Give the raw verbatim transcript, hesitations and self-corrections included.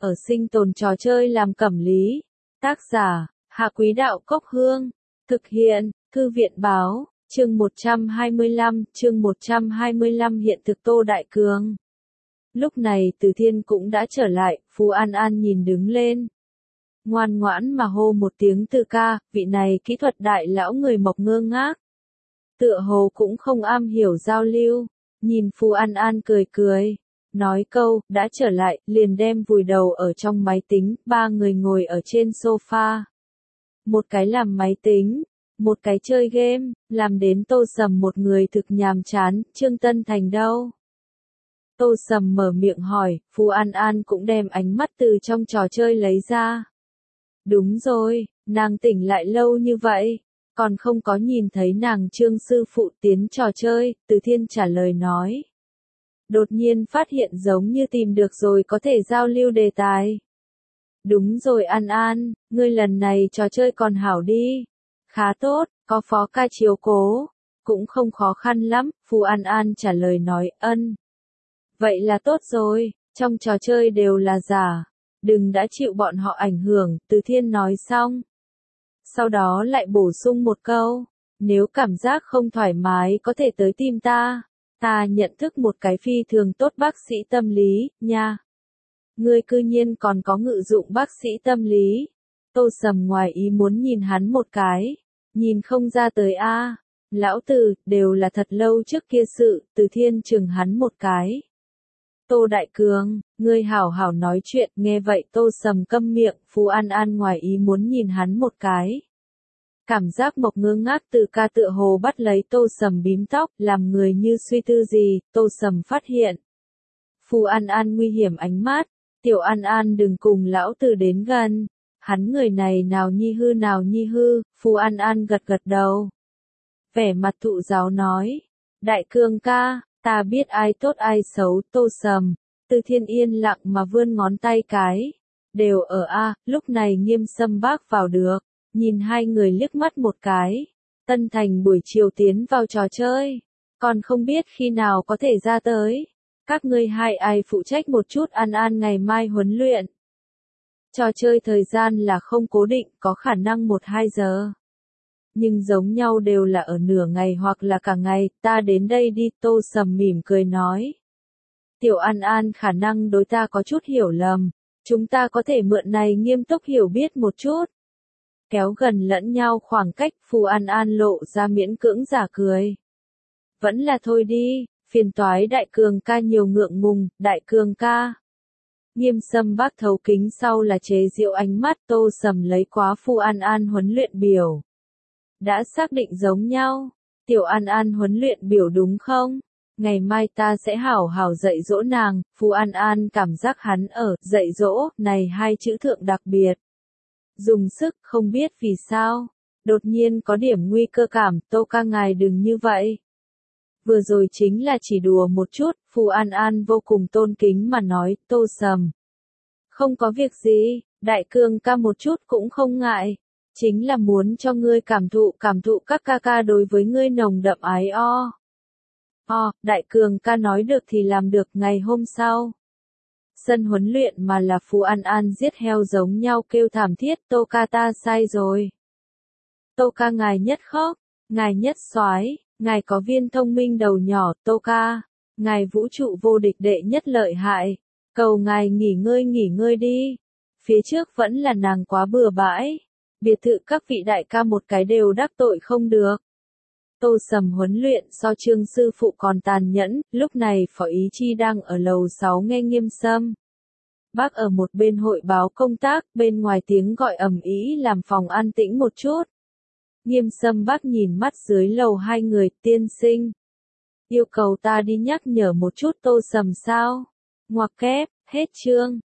ở sinh tồn trò chơi làm cẩm lý. Tác giả, Hạ Quý Đạo Cốc Hương. Thực hiện, Thư viện Báo, chương một trăm hai mươi lăm, chương một trăm hai mươi lăm hiện thực Tô Đại Cường. Lúc này Từ Thiên cũng đã trở lại, Phù An An nhìn đứng lên. Ngoan ngoãn mà hô một tiếng Từ ca, vị này kỹ thuật đại lão người mộc ngơ ngác. Tựa hồ cũng không am hiểu giao lưu, nhìn Phù An An cười cười. Nói câu, đã trở lại, liền đem vùi đầu ở trong máy tính, ba người ngồi ở trên sofa. Một cái làm máy tính, một cái chơi game, làm đến Tô Sầm một người thực nhàm chán, Trương Tân Thành đâu? Tô Sầm mở miệng hỏi, Phù An An cũng đem ánh mắt từ trong trò chơi lấy ra. Đúng rồi, nàng tỉnh lại lâu như vậy, còn không có nhìn thấy nàng Trương sư phụ tiến trò chơi, Từ Thiên trả lời nói. Đột nhiên phát hiện giống như tìm được rồi có thể giao lưu đề tài. Đúng rồi An An, ngươi lần này trò chơi còn hảo đi. Khá tốt, có phó ca chiếu cố. Cũng không khó khăn lắm, Phù An An trả lời nói ân. Vậy là tốt rồi, trong trò chơi đều là giả. Đừng đã chịu bọn họ ảnh hưởng, Từ Thiên nói xong. Sau đó lại bổ sung một câu. Nếu cảm giác không thoải mái có thể tới tìm ta. Ta nhận thức một cái phi thường tốt bác sĩ tâm lý, nha. Ngươi cư nhiên còn có ngự dụng bác sĩ tâm lý. Tô Sầm ngoài ý muốn nhìn hắn một cái. Nhìn không ra tới a. Lão Từ, đều là thật lâu trước kia sự, Từ Thiên chừng hắn một cái. Tô Đại Cường, ngươi hảo hảo nói chuyện, nghe vậy Tô Sầm câm miệng, Phù An An ngoài ý muốn nhìn hắn một cái. Cảm giác mộc ngơ ngác Từ ca tựa hồ bắt lấy Tô Sầm bím tóc, làm người như suy tư gì, Tô Sầm phát hiện. Phù An An nguy hiểm ánh mắt, Tiểu An An đừng cùng lão Từ đến gần, hắn người này nào nhi hư nào nhi hư, Phù An An gật gật đầu. Vẻ mặt thụ giáo nói, Đại Cường ca, ta biết ai tốt ai xấu, Tô Sầm, Từ Thiên yên lặng mà vươn ngón tay cái, đều ở a, lúc này Nghiêm Sâm bác vào được. Nhìn hai người liếc mắt một cái. Tân Thành buổi chiều tiến vào trò chơi. Còn không biết khi nào có thể ra tới. Các ngươi hai ai phụ trách một chút An An ngày mai huấn luyện. Trò chơi thời gian là không cố định, có khả năng một hai giờ. Nhưng giống nhau đều là ở nửa ngày hoặc là cả ngày, ta đến đây đi, Tô Sầm mỉm cười nói. Tiểu An An khả năng đối ta có chút hiểu lầm. Chúng ta có thể mượn này nghiêm túc hiểu biết một chút. Kéo gần lẫn nhau khoảng cách, Phù An An lộ ra miễn cưỡng giả cười. Vẫn là thôi đi, phiền toái Đại Cường ca nhiều ngượng ngùng, Đại Cường ca. Nghiêm Sâm bác thấu kính sau là chế giễu ánh mắt, Tô Sầm lấy quá Phù An An huấn luyện biểu. Đã xác định giống nhau, Tiểu An An huấn luyện biểu đúng không? Ngày mai ta sẽ hảo hảo dạy dỗ nàng, Phù An An cảm giác hắn ở dạy dỗ này hai chữ thượng đặc biệt. Dùng sức, không biết vì sao. Đột nhiên có điểm nguy cơ cảm, Tô ca ngài đừng như vậy. Vừa rồi chính là chỉ đùa một chút, Phù An An vô cùng tôn kính mà nói, Tô Sầm. Không có việc gì, Đại Cường ca một chút cũng không ngại. Chính là muốn cho ngươi cảm thụ cảm thụ các ca ca đối với ngươi nồng đậm ái o. O, Đại Cường ca nói được thì làm được ngày hôm sau. Sân huấn luyện mà là Phù An An giết heo giống nhau kêu thảm thiết, Tô ca ta sai rồi. Tô ca ngài nhất khóc, ngài nhất soái, ngài có viên thông minh đầu nhỏ, Tô ca, ngài vũ trụ vô địch đệ nhất lợi hại, cầu ngài nghỉ ngơi nghỉ ngơi đi. Phía trước vẫn là nàng quá bừa bãi, biệt thự các vị đại ca một cái đều đắc tội không được. Tô Sầm huấn luyện so Trương sư phụ còn tàn nhẫn, lúc này Phó Ý Chi đang ở lầu sáu nghe Nghiêm Sâm. Bác ở một bên hội báo công tác, bên ngoài tiếng gọi ầm ĩ làm phòng an tĩnh một chút. Nghiêm Sâm bác nhìn mắt dưới lầu hai người, tiên sinh. Yêu cầu ta đi nhắc nhở một chút Tô Sầm sao? Ngoặc kép, hết chương.